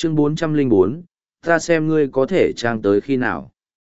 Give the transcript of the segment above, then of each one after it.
Chương 404, ta xem ngươi có thể trang tới khi nào.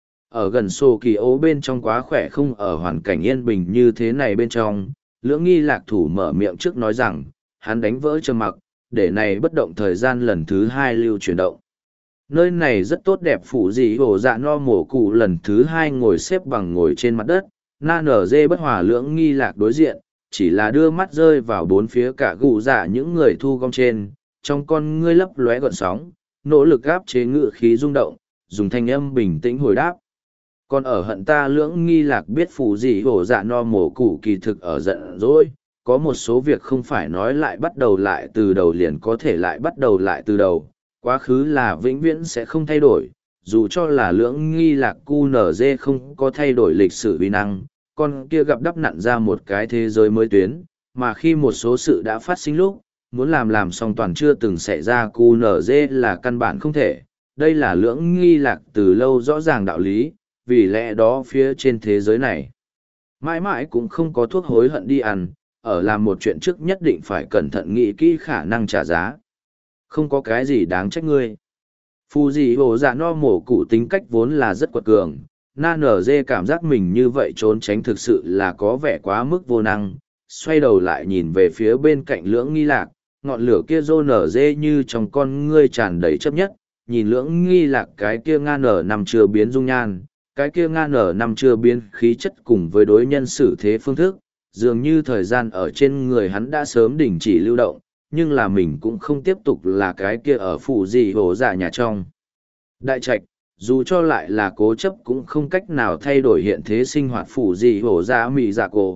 Ở gần sổ kỳ ố bên trong quá khỏe không ở hoàn cảnh yên bình như thế này bên trong, lưỡng nghi lạc thủ mở miệng trước nói rằng, hắn đánh vỡ trầm mặc, để này bất động thời gian lần thứ hai lưu chuyển động. Nơi này rất tốt đẹp phủ dị hổ dạ no mổ cụ lần thứ hai ngồi xếp bằng ngồi trên mặt đất, na nở dê bất hòa lưỡng nghi lạc đối diện, chỉ là đưa mắt rơi vào bốn phía cả gụ dạ những người thu gom trên, trong con ngươi lấp lóe gợn sóng, nỗ lực gáp chế ngự khí rung động, dùng thanh âm bình tĩnh hồi đáp. Còn ở hận ta lưỡng nghi lạc biết phủ dị hổ dạ no mổ cụ kỳ thực ở giận dỗi, có một số việc không phải nói lại bắt đầu lại từ đầu liền có thể lại bắt đầu lại từ đầu, quá khứ là vĩnh viễn sẽ không thay đổi, dù cho là lưỡng nghi lạc cu nở dê không có thay đổi lịch sử uy năng, con kia gặp đắp nặn ra một cái thế giới mới tuyến, mà khi một số sự đã phát sinh lúc, muốn làm xong toàn chưa từng xảy ra cu nở dê là căn bản không thể, đây là lưỡng nghi lạc từ lâu rõ ràng đạo lý, vì lẽ đó phía trên thế giới này, mãi mãi cũng không có thuốc hối hận đi ăn, ở làm một chuyện trước nhất định phải cẩn thận nghĩ kỹ khả năng trả giá. Không có cái gì đáng trách ngươi. Phù dị hồ dạ no mổ cụ tính cách vốn là rất quật cường, na nở dê cảm giác mình như vậy trốn tránh thực sự là có vẻ quá mức vô năng, xoay đầu lại nhìn về phía bên cạnh lưỡng nghi lạc, ngọn lửa kia rô nở dê như trong con ngươi tràn đầy chấp nhất, nhìn lưỡng nghi lạc cái kia nga nở nằm chưa biến dung nhan, cái kia nga nở nằm chưa biến khí chất cùng với đối nhân xử thế phương thức, dường như thời gian ở trên người hắn đã sớm đình chỉ lưu động, nhưng là mình cũng không tiếp tục là cái kia ở phủ gì hổ dạ nhà trong. Đại trạch, dù cho lại là cố chấp cũng không cách nào thay đổi hiện thế sinh hoạt phủ gì hổ dạ mị dạ cổ.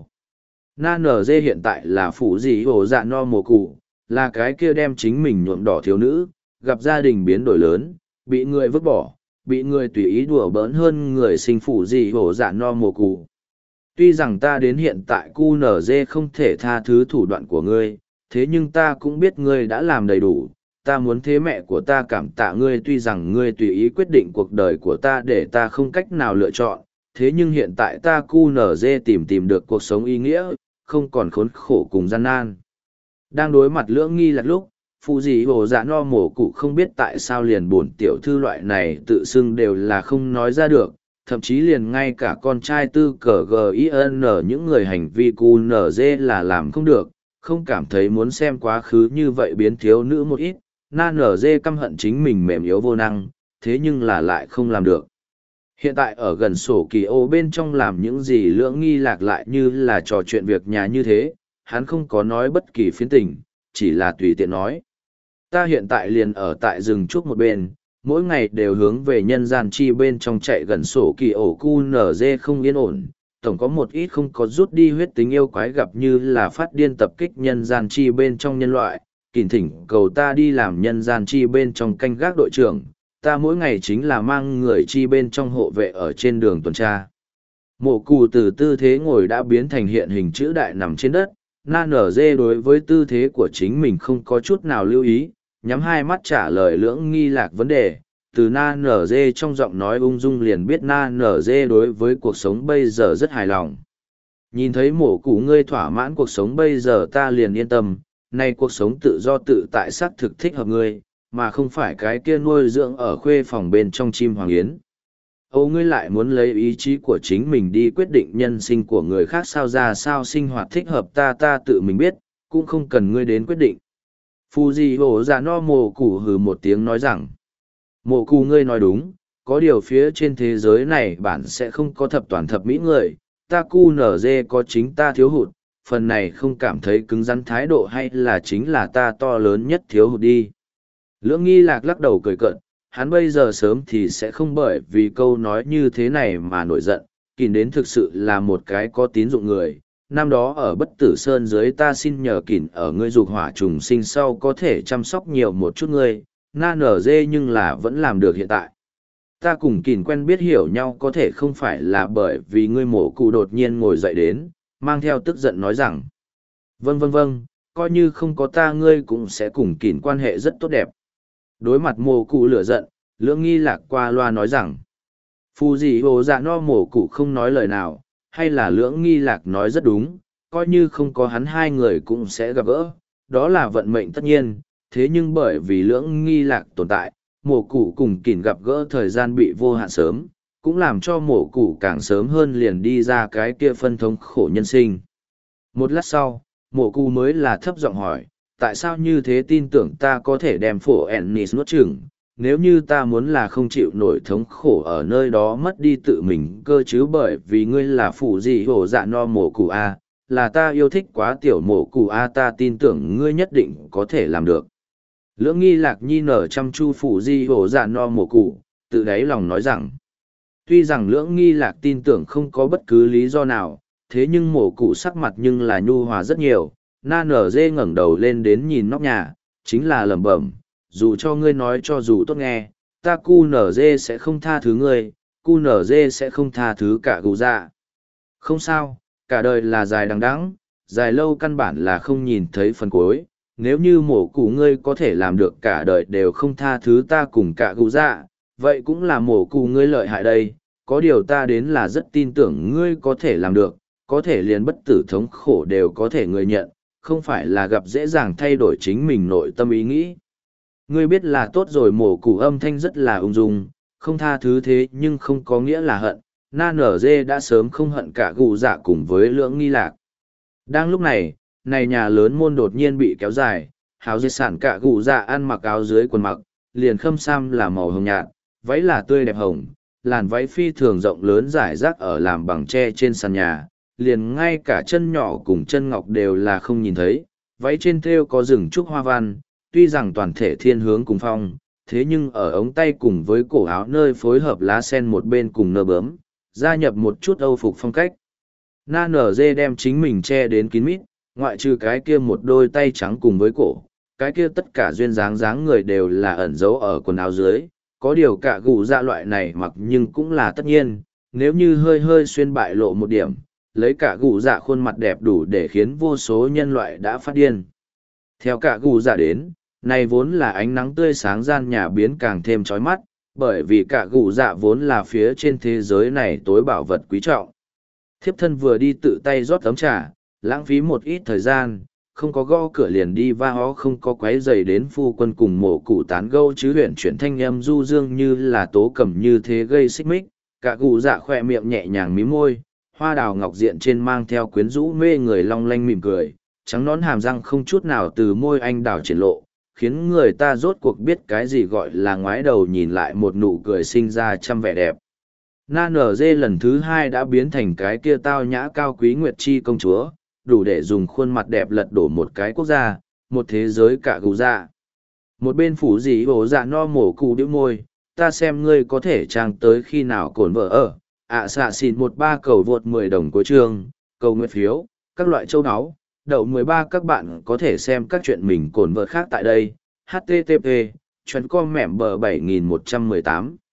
Na nở dê hiện tại là phủ gì hổ dạ no mồ cụ, là cái kia đem chính mình nhuộm đỏ thiếu nữ, gặp gia đình biến đổi lớn, bị người vứt bỏ, bị người tùy ý đùa bỡn hơn người sinh phủ gì hổ dạ no mồ cụ. Tuy rằng ta đến hiện tại cu nở dê không thể tha thứ thủ đoạn của ngươi, thế nhưng ta cũng biết ngươi đã làm đầy đủ, ta muốn thế mẹ của ta cảm tạ ngươi tuy rằng ngươi tùy ý quyết định cuộc đời của ta để ta không cách nào lựa chọn, thế nhưng hiện tại ta cu nở dê tìm được cuộc sống ý nghĩa, không còn khốn khổ cùng gian nan. Đang đối mặt lưỡng nghi lạc lúc, phụ dị hồ dạ no mổ cụ không biết tại sao liền buồn tiểu thư loại này tự xưng đều là không nói ra được, thậm chí liền ngay cả con trai tư cờ gin những người hành vi cu nở dê là làm không được, không cảm thấy muốn xem quá khứ như vậy biến thiếu nữ một ít, na nở dê căm hận chính mình mềm yếu vô năng, thế nhưng là lại không làm được. Hiện tại ở gần sổ kỳ ô bên trong làm những gì lưỡng nghi lạc lại như là trò chuyện việc nhà như thế, hắn không có nói bất kỳ phiến tình, chỉ là tùy tiện nói. Ta hiện tại liền ở tại rừng trúc một bên, mỗi ngày đều hướng về nhân gian chi bên trong chạy gần sổ kỳ ổ cu nở dê không yên ổn, tổng có một ít không có rút đi huyết tính yêu quái gặp như là phát điên tập kích nhân gian chi bên trong nhân loại, kìm thỉnh cầu ta đi làm nhân gian chi bên trong canh gác đội trưởng, ta mỗi ngày chính là mang người chi bên trong hộ vệ ở trên đường tuần tra. Mộ cù từ tư thế ngồi đã biến thành hiện hình chữ đại nằm trên đất, na nở dê đối với tư thế của chính mình không có chút nào lưu ý, nhắm hai mắt trả lời lưỡng nghi lạc vấn đề. Từ na nở dê trong giọng nói ung dung liền biết na nở dê đối với cuộc sống bây giờ rất hài lòng. Nhìn thấy mổ cụ ngươi thỏa mãn cuộc sống bây giờ ta liền yên tâm, nay cuộc sống tự do tự tại xác thực thích hợp ngươi, mà không phải cái kia nuôi dưỡng ở khuê phòng bên trong chim hoàng yến. Âu ngươi lại muốn lấy ý chí của chính mình đi quyết định nhân sinh của người khác sao ra sao sinh hoạt thích hợp ta tự mình biết, cũng không cần ngươi đến quyết định. Fuji hổ dạ no mổ cụ hừ một tiếng nói rằng, mộ cụ ngươi nói đúng, có điều phía trên thế giới này bản sẽ không có thập toàn thập mỹ người, ta cu nở dê có chính ta thiếu hụt, phần này không cảm thấy cứng rắn thái độ hay là chính là ta to lớn nhất thiếu hụt đi. Lưỡng nghi lạc lắc đầu cười cợt, hắn bây giờ sớm thì sẽ không bởi vì câu nói như thế này mà nổi giận, Kình đến thực sự là một cái có tín dụng người. Năm đó ở bất tử sơn dưới ta xin nhờ Kình ở ngươi dục hỏa trùng sinh sau có thể chăm sóc nhiều một chút ngươi, na nở dê nhưng là vẫn làm được hiện tại. Ta cùng Kình quen biết hiểu nhau có thể không phải là bởi vì ngươi mổ cụ đột nhiên ngồi dậy đến, mang theo tức giận nói rằng. Vâng, coi như không có ta ngươi cũng sẽ cùng Kình quan hệ rất tốt đẹp. Đối mặt mổ cụ lửa giận, lưỡng nghi lạc qua loa nói rằng. Phù dị hồ dạ no mổ cụ không nói lời nào, hay là lưỡng nghi lạc nói rất đúng, coi như không có hắn hai người cũng sẽ gặp gỡ, đó là vận mệnh tất nhiên, thế nhưng bởi vì lưỡng nghi lạc tồn tại, mổ cụ cùng kỉn gặp gỡ thời gian bị vô hạn sớm, cũng làm cho mổ cụ càng sớm hơn liền đi ra cái kia phân thống khổ nhân sinh. Một lát sau, mổ cụ mới là thấp giọng hỏi, tại sao như thế tin tưởng ta có thể đem phổ Ennis nuốt chửng, nếu như ta muốn là không chịu nổi thống khổ ở nơi đó mất đi tự mình cơ chứ, bởi vì ngươi là phụ gì hổ dạ no mổ cụ a, là ta yêu thích quá tiểu mổ cụ a, ta tin tưởng ngươi nhất định có thể làm được. Lưỡng nghi lạc nhi nở chăm chu phụ di hổ dạ no mổ cụ, tự đáy lòng nói rằng, tuy rằng lưỡng nghi lạc tin tưởng không có bất cứ lý do nào, thế nhưng mổ cụ sắc mặt nhưng là nhu hòa rất nhiều. Na nở dê ngẩng đầu lên đến nhìn nóc nhà, chính là lẩm bẩm, dù cho ngươi nói cho dù tốt nghe, ta cu nở dê sẽ không tha thứ ngươi, cu nở dê sẽ không tha thứ cả gù dạ. Không sao, cả đời là dài đằng đẵng, dài lâu căn bản là không nhìn thấy phần cuối. Nếu như mổ cụ ngươi có thể làm được cả đời đều không tha thứ ta cùng cả gù dạ, vậy cũng là mổ cụ ngươi lợi hại đây. Có điều ta đến là rất tin tưởng ngươi có thể làm được, có thể liền bất tử thống khổ đều có thể người nhận, không phải là gặp dễ dàng thay đổi chính mình nội tâm ý nghĩ. Ngươi biết là tốt rồi, mổ cụ âm thanh rất là ung dung, không tha thứ thế nhưng không có nghĩa là hận. Na nở dê đã sớm không hận cả gù dạ cùng với lưỡng nghi lạc. Đang lúc này, nhà lớn môn đột nhiên bị kéo dài, háo dê sản cả gù dạ ăn mặc áo dưới quần mặc, liền khâm sam là màu hồng nhạt, váy là tươi đẹp hồng, làn váy phi thường rộng lớn rải rác ở làm bằng tre trên sàn nhà, liền ngay cả chân nhỏ cùng chân ngọc đều là không nhìn thấy, váy trên thêu có rừng trúc hoa văn, tuy rằng toàn thể thiên hướng cùng phong, thế nhưng ở ống tay cùng với cổ áo nơi phối hợp lá sen một bên cùng nơ bướm, gia nhập một chút âu phục phong cách. Na nở dê đem chính mình che đến kín mít, ngoại trừ cái kia một đôi tay trắng cùng với cổ, cái kia tất cả duyên dáng người đều là ẩn giấu ở quần áo dưới, có điều cả gù dạ loại này mặc nhưng cũng là tất nhiên, nếu như hơi xuyên bại lộ một điểm, lấy cả gù dạ khuôn mặt đẹp đủ để khiến vô số nhân loại đã phát điên. Theo cả gù dạ đến, này vốn là ánh nắng tươi sáng gian nhà biến càng thêm chói mắt, bởi vì cả gù dạ vốn là phía trên thế giới này tối bảo vật quý trọng. Thiếp thân vừa đi tự tay rót tấm trà, lãng phí một ít thời gian, không có gõ cửa liền đi va hó, không có quấy giày đến phu quân cùng mổ cụ tán gâu chứ huyền chuyển thanh âm du dương như là tố cầm như thế gây xích mích. Cả gù dạ khỏe miệng nhẹ nhàng mím môi, hoa đào ngọc diện trên mang theo quyến rũ mê người long lanh mỉm cười, trắng nón hàm răng không chút nào từ môi anh đào triển lộ, khiến người ta rốt cuộc biết cái gì gọi là ngoái đầu nhìn lại một nụ cười sinh ra trăm vẻ đẹp. Na nở dê lần thứ hai đã biến thành cái kia tao nhã cao quý nguyệt chi công chúa, đủ để dùng khuôn mặt đẹp lật đổ một cái quốc gia, một thế giới cả gù dạ. Một bên phủ dĩ hổ dạ no mổ cụ điếu môi, ta xem ngươi có thể trang tới khi nào cổn vợ ở. Xạ xịn 13 cầu vượt 10 đồng cuối chương, cầu nguyện phiếu, các loại châu áo, đậu 13 các bạn có thể xem các chuyện mình cổn vợ khác tại đây. HTTP, chuyến com mẻm bờ 7118.